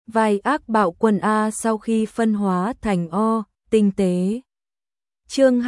vai ác bạo quân A sau khi phân hóa thành O, tinh tế. Chương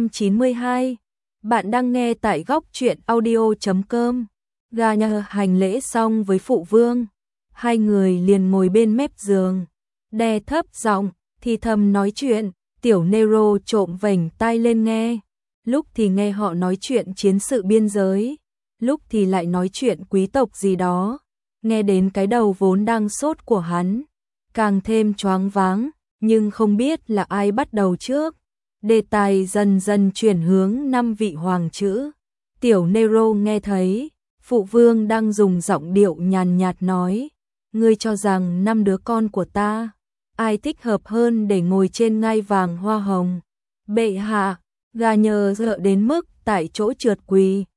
292. Bạn đang nghe tại góc truyện audio.com. Gà nhà hành lễ xong với phụ vương, hai người liền ngồi bên mép giường, đè thấp giọng thì thầm nói chuyện. Tiểu Nero trộm vểnh tai lên nghe, lúc thì nghe họ nói chuyện chiến sự biên giới, lúc thì lại nói chuyện quý tộc gì đó. Nghe đến cái đầu vốn đang sốt của hắn, càng thêm choáng váng, nhưng không biết là ai bắt đầu trước. Đề tài dần dần chuyển hướng 5 vị hoàng chữ. Tiểu Nero nghe thấy phụ vương đang dùng giọng điệu nhàn nhạt nói, ngươi cho rằng 5 đứa con của ta, ai thích hợp hơn để ngồi trên ngai vàng hoa hồng? Bệ hạ, gà nhờ sợ đến mức tại chỗ trượt quỳ.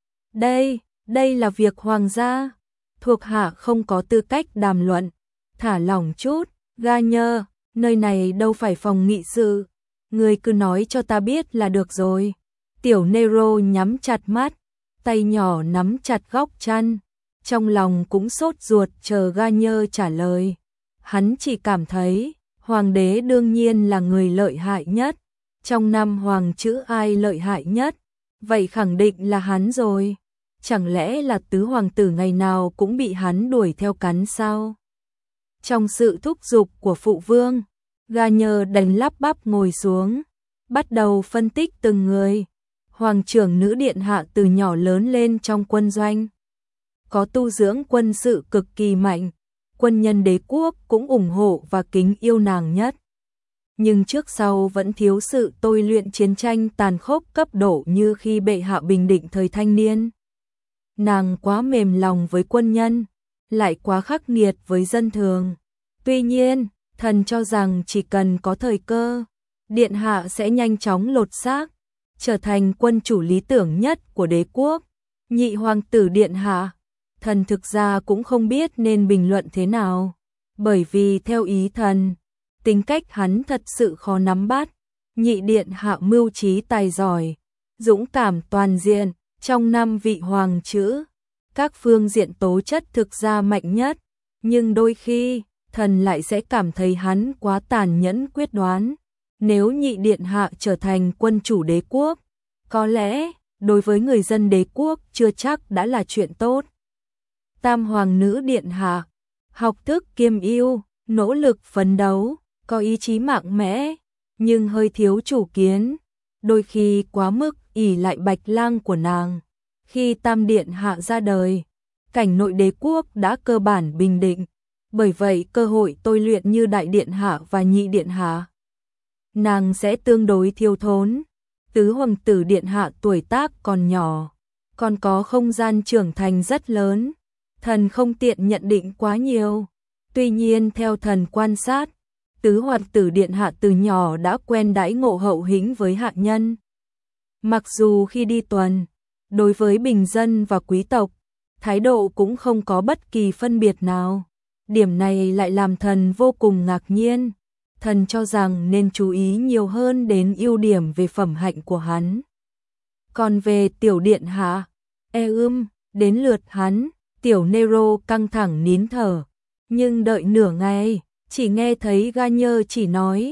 Đây là việc hoàng gia, thuộc hạ không có tư cách đàm luận. Thả lỏng chút, gà nhờ, nơi này đâu phải phòng nghị sự, ngươi cứ nói cho ta biết là được rồi. Tiểu Nero nhắm chặt mắt, tay nhỏ nắm chặt góc chăn, trong lòng cũng sốt ruột chờ gà nhờ trả lời. Hắn chỉ cảm thấy hoàng đế đương nhiên là người lợi hại nhất, trong 5 hoàng chữ ai lợi hại nhất, vậy khẳng định là hắn rồi. Chẳng lẽ là tứ hoàng tử ngày nào cũng bị hắn đuổi theo cắn sao? Trong sự thúc giục của phụ vương, gà nhờ đành lắp bắp ngồi xuống, bắt đầu phân tích từng người. Hoàng trưởng nữ điện hạ từ nhỏ lớn lên trong quân doanh, có tu dưỡng quân sự cực kỳ mạnh, quân nhân đế quốc cũng ủng hộ và kính yêu nàng nhất. Nhưng trước sau vẫn thiếu sự tôi luyện chiến tranh tàn khốc cấp độ như khi bệ hạ bình định thời thanh niên. Nàng quá mềm lòng với quân nhân, lại quá khắc nghiệt với dân thường. Tuy nhiên, thần cho rằng chỉ cần có thời cơ, điện hạ sẽ nhanh chóng lột xác, trở thành quân chủ lý tưởng nhất của đế quốc. Nhị hoàng tử điện hạ, thần thực ra cũng không biết nên bình luận thế nào, bởi vì theo ý thần, tính cách hắn thật sự khó nắm bắt. Nhị điện hạ mưu trí tài giỏi, dũng cảm toàn diện, trong 5 vị hoàng chữ, các phương diện tố chất thực ra mạnh nhất, nhưng đôi khi, thần lại sẽ cảm thấy hắn quá tàn nhẫn quyết đoán. Nếu nhị điện hạ trở thành quân chủ đế quốc, có lẽ, đối với người dân đế quốc chưa chắc đã là chuyện tốt. Tam hoàng nữ điện hạ, học thức kiêm ưu, nỗ lực phấn đấu, có ý chí mạnh mẽ, nhưng hơi thiếu chủ kiến, đôi khi quá mức ỷ lại Bạch Lang của nàng. Khi Tam điện hạ ra đời, cảnh nội đế quốc đã cơ bản bình định, bởi vậy cơ hội tôi luyện như đại điện hạ và nhị điện hạ, nàng sẽ tương đối thiếu thốn. Tứ hoàng tử điện hạ tuổi tác còn nhỏ, còn có không gian trưởng thành rất lớn, thần không tiện nhận định quá nhiều. Tuy nhiên theo thần quan sát, tứ hoàng tử điện hạ từ nhỏ đã quen đãi ngộ hậu hĩnh với hạ nhân. Mặc dù khi đi tuần, đối với bình dân và quý tộc, thái độ cũng không có bất kỳ phân biệt nào. Điểm này lại làm thần vô cùng ngạc nhiên. Thần cho rằng nên chú ý nhiều hơn đến ưu điểm về phẩm hạnh của hắn. Còn về tiểu điện hạ, đến lượt hắn, tiểu Nero căng thẳng nín thở. Nhưng đợi nửa ngày, chỉ nghe thấy gà nhờ chỉ nói,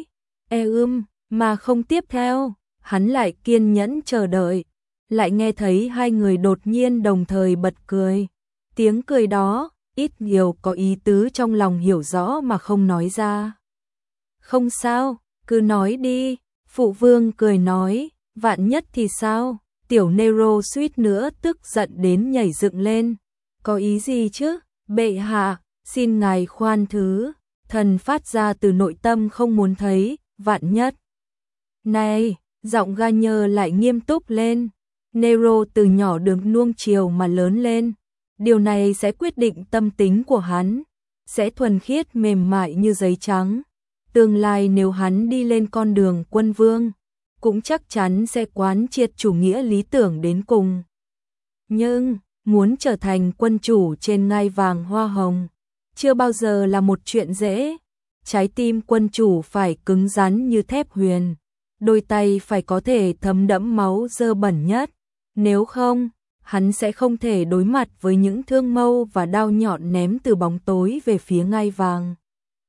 mà không tiếp theo. Hắn lại kiên nhẫn chờ đợi, lại nghe thấy hai người đột nhiên đồng thời bật cười. Tiếng cười đó, ít nhiều có ý tứ trong lòng hiểu rõ mà không nói ra. Không sao, cứ nói đi, phụ vương cười nói, vạn nhất thì sao? Tiểu Nero suýt nữa tức giận đến nhảy dựng lên. Có ý gì chứ? Bệ hạ, xin ngài khoan thứ, thần phát ra từ nội tâm không muốn thấy, vạn nhất. Này, giọng gà nhờ lại nghiêm túc lên. Nero từ nhỏ được nuông chiều mà lớn lên, điều này sẽ quyết định tâm tính của hắn, sẽ thuần khiết mềm mại như giấy trắng. Tương lai nếu hắn đi lên con đường quân vương, cũng chắc chắn sẽ quán triệt chủ nghĩa lý tưởng đến cùng. Nhưng, muốn trở thành quân chủ trên ngai vàng hoa hồng, chưa bao giờ là một chuyện dễ. Trái tim quân chủ phải cứng rắn như thép huyền, đôi tay phải có thể thấm đẫm máu dơ bẩn nhất. Nếu không, hắn sẽ không thể đối mặt với những thương mâu và đao nhọn ném từ bóng tối về phía ngai vàng.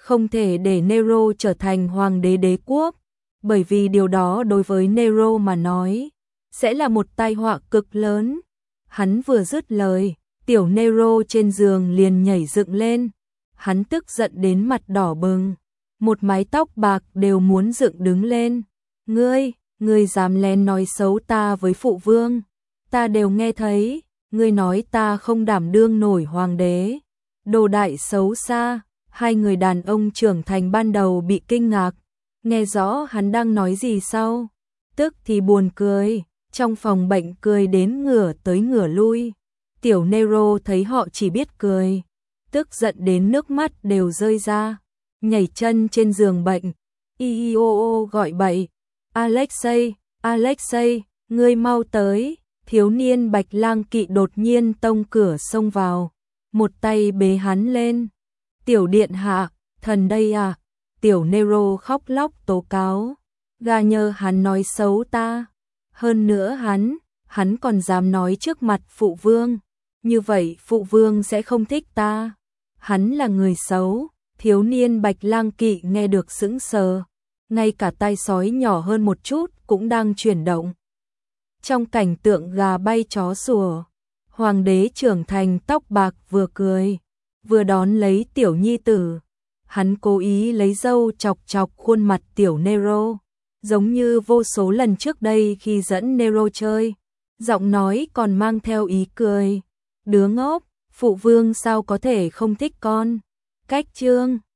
không thể để Nero trở thành hoàng đế đế quốc, bởi vì điều đó đối với Nero mà nói sẽ là một tai họa cực lớn. Hắn vừa dứt lời, tiểu Nero trên giường liền nhảy dựng lên, hắn tức giận đến mặt đỏ bừng, một mái tóc bạc đều muốn dựng đứng lên. Ngươi dám lén nói xấu ta với phụ vương, ta đều nghe thấy, ngươi nói ta không đảm đương nổi hoàng đế, đồ đại xấu xa. Hai người đàn ông trưởng thành ban đầu bị kinh ngạc, nghe rõ hắn đang nói gì sau, tức thì buồn cười, trong phòng bệnh cười đến ngửa tới ngửa lui. Tiểu Nero thấy họ chỉ biết cười, tức giận đến nước mắt đều rơi ra, nhảy chân trên giường bệnh, i-o-o gọi bậy, Alexei, ngươi mau tới. Thiếu niên Bạch Lang Kỵ đột nhiên tông cửa xông vào, một tay bế hắn lên. Tiểu điện hạ, thần đây à? Tiểu Nero khóc lóc tố cáo, gà nhờ hắn nói xấu ta. Hơn nữa hắn còn dám nói trước mặt phụ vương, như vậy phụ vương sẽ không thích ta. Hắn là người xấu. Thiếu niên Bạch Lang Kỵ nghe được sững sờ, ngay cả tai sói nhỏ hơn một chút cũng đang chuyển động. Trong cảnh tượng gà bay chó sủa, hoàng đế trưởng thành tóc bạc vừa cười, vừa đón lấy tiểu nhi tử. Hắn cố ý lấy râu chọc chọc khuôn mặt tiểu Nero, giống như vô số lần trước đây khi dẫn Nero chơi. Giọng nói còn mang theo ý cười. Đứa ngốc, phụ vương sao có thể không thích con. Cách chương